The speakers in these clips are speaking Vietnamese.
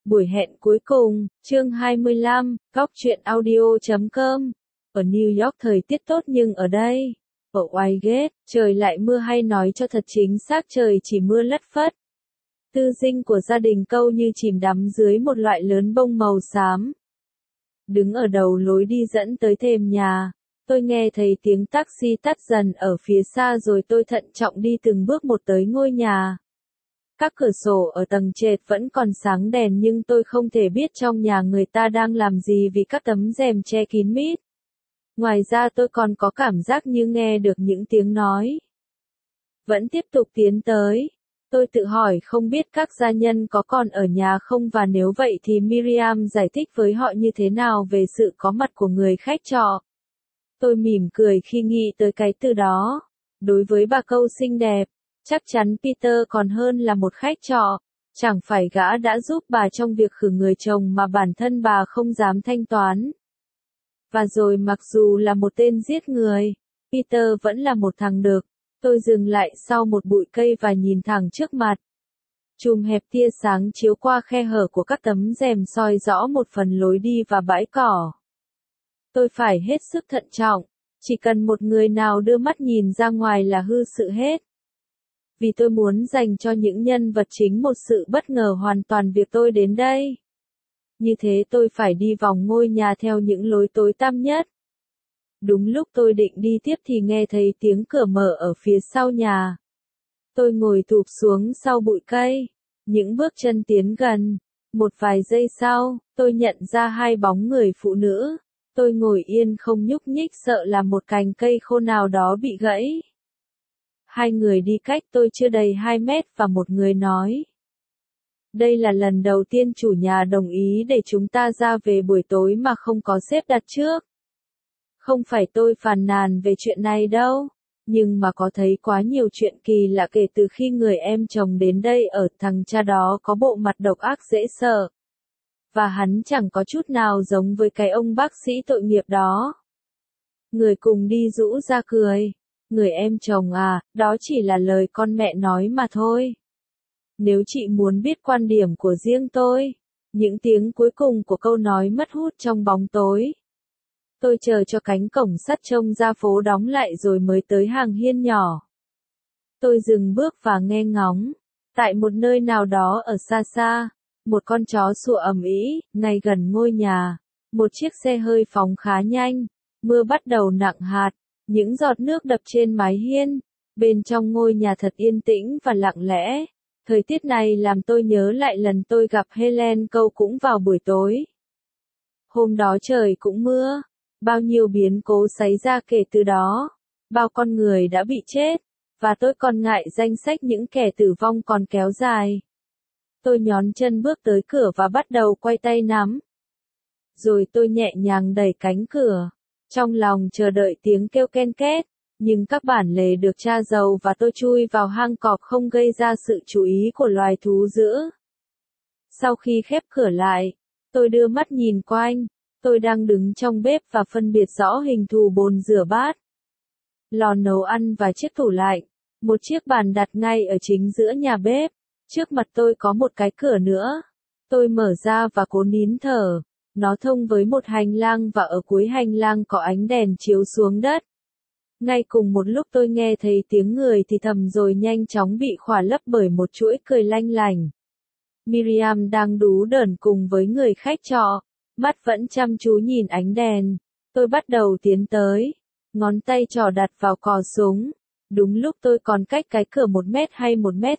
Buổi hẹn cuối cùng, chương 25, góc truyện audio.com. Ở New York thời tiết tốt nhưng ở đây, ở Whitegate, trời lại mưa hay nói cho thật chính xác trời chỉ mưa lất phất. Tư dinh của gia đình Câu như chìm đắm dưới một loại lớn bông màu xám. Đứng ở đầu lối đi dẫn tới thềm nhà, tôi nghe thấy tiếng taxi tắt dần ở phía xa rồi tôi thận trọng đi từng bước một tới ngôi nhà. Các cửa sổ ở tầng trệt vẫn còn sáng đèn nhưng tôi không thể biết trong nhà người ta đang làm gì vì các tấm rèm che kín mít. Ngoài ra tôi còn có cảm giác như nghe được những tiếng nói. Vẫn tiếp tục tiến tới. Tôi tự hỏi không biết các gia nhân có còn ở nhà không và nếu vậy thì Miriam giải thích với họ như thế nào về sự có mặt của người khách trọ. Tôi mỉm cười khi nghĩ tới cái từ đó. Đối với bà Câu xinh đẹp, chắc chắn Peter còn hơn là một khách trọ. Chẳng phải gã đã giúp bà trong việc khử người chồng mà bản thân bà không dám thanh toán. Và rồi mặc dù là một tên giết người, Peter vẫn là một thằng đực. Tôi dừng lại sau một bụi cây và nhìn thẳng trước mặt. Chùm hẹp tia sáng chiếu qua khe hở của các tấm rèm soi rõ một phần lối đi và bãi cỏ. Tôi phải hết sức thận trọng, chỉ cần một người nào đưa mắt nhìn ra ngoài là hư sự hết. Vì tôi muốn dành cho những nhân vật chính một sự bất ngờ hoàn toàn việc tôi đến đây. Như thế tôi phải đi vòng ngôi nhà theo những lối tối tăm nhất. Đúng lúc tôi định đi tiếp thì nghe thấy tiếng cửa mở ở phía sau nhà. Tôi ngồi thụp xuống sau bụi cây. Những bước chân tiến gần. Một vài giây sau, tôi nhận ra hai bóng người phụ nữ. Tôi ngồi yên không nhúc nhích sợ là một cành cây khô nào đó bị gãy. Hai người đi cách tôi chưa đầy 2 mét và một người nói. Đây là lần đầu tiên chủ nhà đồng ý để chúng ta ra về buổi tối mà không có xếp đặt trước. Không phải tôi phàn nàn về chuyện này đâu, nhưng mà có thấy quá nhiều chuyện kỳ lạ kể từ khi người em chồng đến đây ở. Thằng cha đó có bộ mặt độc ác dễ sợ. Và hắn chẳng có chút nào giống với cái ông bác sĩ tội nghiệp đó. Người cùng đi rũ ra cười. Người em chồng à, đó chỉ là lời con mẹ nói mà thôi. Nếu chị muốn biết quan điểm của riêng tôi. Những tiếng cuối cùng của câu nói mất hút trong bóng tối. Tôi chờ cho cánh cổng sắt trông ra phố đóng lại rồi mới tới hàng hiên nhỏ. Tôi dừng bước và nghe ngóng. Tại một nơi nào đó ở xa xa, một con chó sủa ầm ĩ, ngay gần ngôi nhà. Một chiếc xe hơi phóng khá nhanh. Mưa bắt đầu nặng hạt. Những giọt nước đập trên mái hiên. Bên trong ngôi nhà thật yên tĩnh và lặng lẽ. Thời tiết này làm tôi nhớ lại lần tôi gặp Helen Câu cũng vào buổi tối. Hôm đó trời cũng mưa. Bao nhiêu biến cố xảy ra kể từ đó. Bao con người đã bị chết. Và tôi còn ngại danh sách những kẻ tử vong còn kéo dài. Tôi nhón chân bước tới cửa và bắt đầu quay tay nắm. Rồi tôi nhẹ nhàng đẩy cánh cửa. Trong lòng chờ đợi tiếng kêu ken két. Nhưng các bản lề được tra dầu và tôi chui vào hang cọp không gây ra sự chú ý của loài thú dữ. Sau khi khép cửa lại, tôi đưa mắt nhìn quanh. Tôi đang đứng trong bếp và phân biệt rõ hình thù bồn rửa bát, lò nấu ăn và chiếc tủ lạnh. Một chiếc bàn đặt ngay ở chính giữa nhà bếp. Trước mặt tôi có một cái cửa nữa. Tôi mở ra và cố nín thở. Nó thông với một hành lang và ở cuối hành lang có ánh đèn chiếu xuống đất. Ngay cùng một lúc tôi nghe thấy tiếng người thì thầm rồi nhanh chóng bị khỏa lấp bởi một chuỗi cười lanh lảnh. Miriam đang đú đờn cùng với người khách trọ. Mắt vẫn chăm chú nhìn ánh đèn. Tôi bắt đầu tiến tới. Ngón tay trỏ đặt vào cò súng. Đúng lúc tôi còn cách cái cửa 1 mét hay 1,5 mét.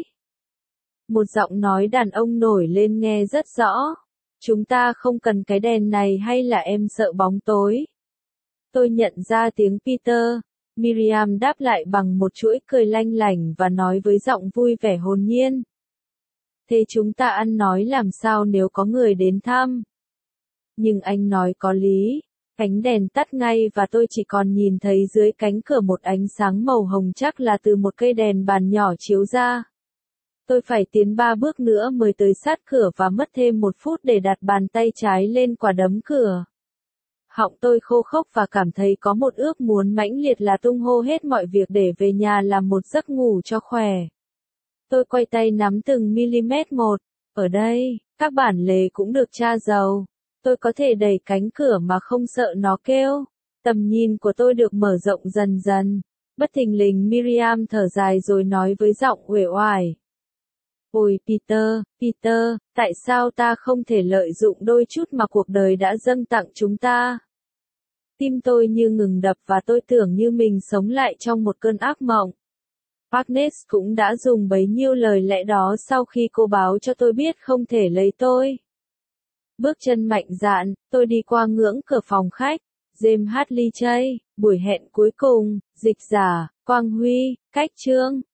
Một giọng nói đàn ông nổi lên nghe rất rõ. Chúng ta không cần cái đèn này hay là em sợ bóng tối? Tôi nhận ra tiếng Peter. Miriam đáp lại bằng một chuỗi cười lanh lảnh và nói với giọng vui vẻ hồn nhiên. Thế chúng ta ăn nói làm sao nếu có người đến thăm? Nhưng anh nói có lý. Ánh đèn tắt ngay và tôi chỉ còn nhìn thấy dưới cánh cửa một ánh sáng màu hồng chắc là từ một cây đèn bàn nhỏ chiếu ra. Tôi phải tiến 3 bước nữa mới tới sát cửa và mất thêm 1 phút để đặt bàn tay trái lên quả đấm cửa. Họng tôi khô khốc và cảm thấy có một ước muốn mãnh liệt là tung hô hết mọi việc để về nhà làm một giấc ngủ cho khỏe. Tôi quay tay nắm từng mm một. Ở đây, Các bản lề cũng được tra dầu. Tôi có thể đẩy cánh cửa mà không sợ nó kêu. Tầm nhìn của tôi được mở rộng dần dần. Bất thình lình Miriam thở dài rồi nói với giọng uể oải. Ôi Peter, tại sao ta không thể lợi dụng đôi chút mà cuộc đời đã dâng tặng chúng ta? Tim tôi như ngừng đập và tôi tưởng như mình sống lại trong một cơn ác mộng. Agnes cũng đã dùng bấy nhiêu lời lẽ đó sau khi cô báo cho tôi biết không thể lấy tôi. Bước chân mạnh dạn, tôi đi qua ngưỡng cửa phòng khách. James Hadley Chase, buổi hẹn cuối cùng, dịch giả, Quang Huy, cách chương.